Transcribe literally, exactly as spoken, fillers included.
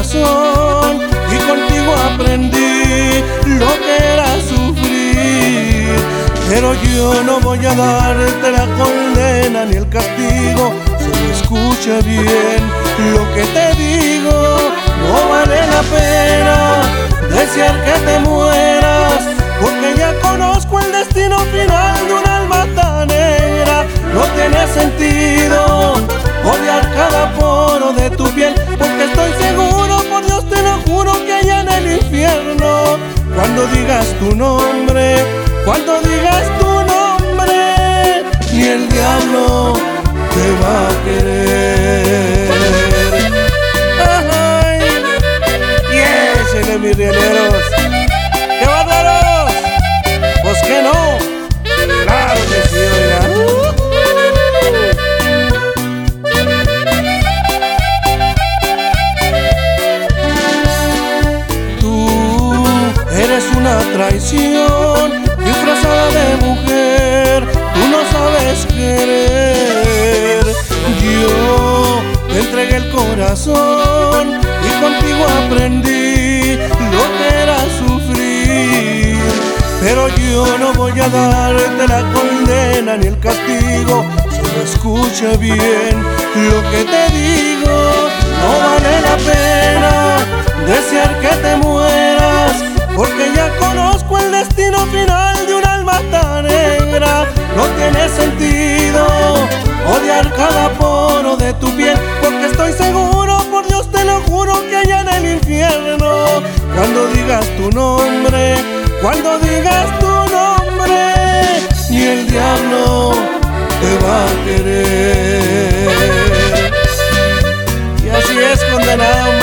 corazón y contigo aprendí lo que era sufrir. Pero yo no voy a darte la condena ni el castigo, solo escucha bien lo que te digo. No vale la pena desear que te mueras, porque ya conozco el destino final de un alma tan negra. No tiene sentido odiar cada poro de tu piel, porque estoy seguro, por Dios te lo juro, que allá en el infierno, cuando digas tu nombre, cuando digas tu nombre, ni el diablo te va a querer. Ay, y échenle, mis rieleros. ¡Qué bárbaros! Pues que no, claro que sí, oiga. Eres una traición disfrazada de mujer, tú no sabes querer. Yo te entregué el corazón y contigo aprendí lo que era sufrir. Pero yo no voy a darte la condena ni el castigo, solo escucha bien lo que te digo. No vale la pena desear que te mueras, porque ya conozco el destino final de un alma tan negra. No tiene sentido odiar cada poro de tu piel, porque estoy seguro, por Dios te lo juro, que allá en el infierno, cuando digas tu nombre, cuando digas tu nombre, ni el diablo te va a querer. Y así es, condenado.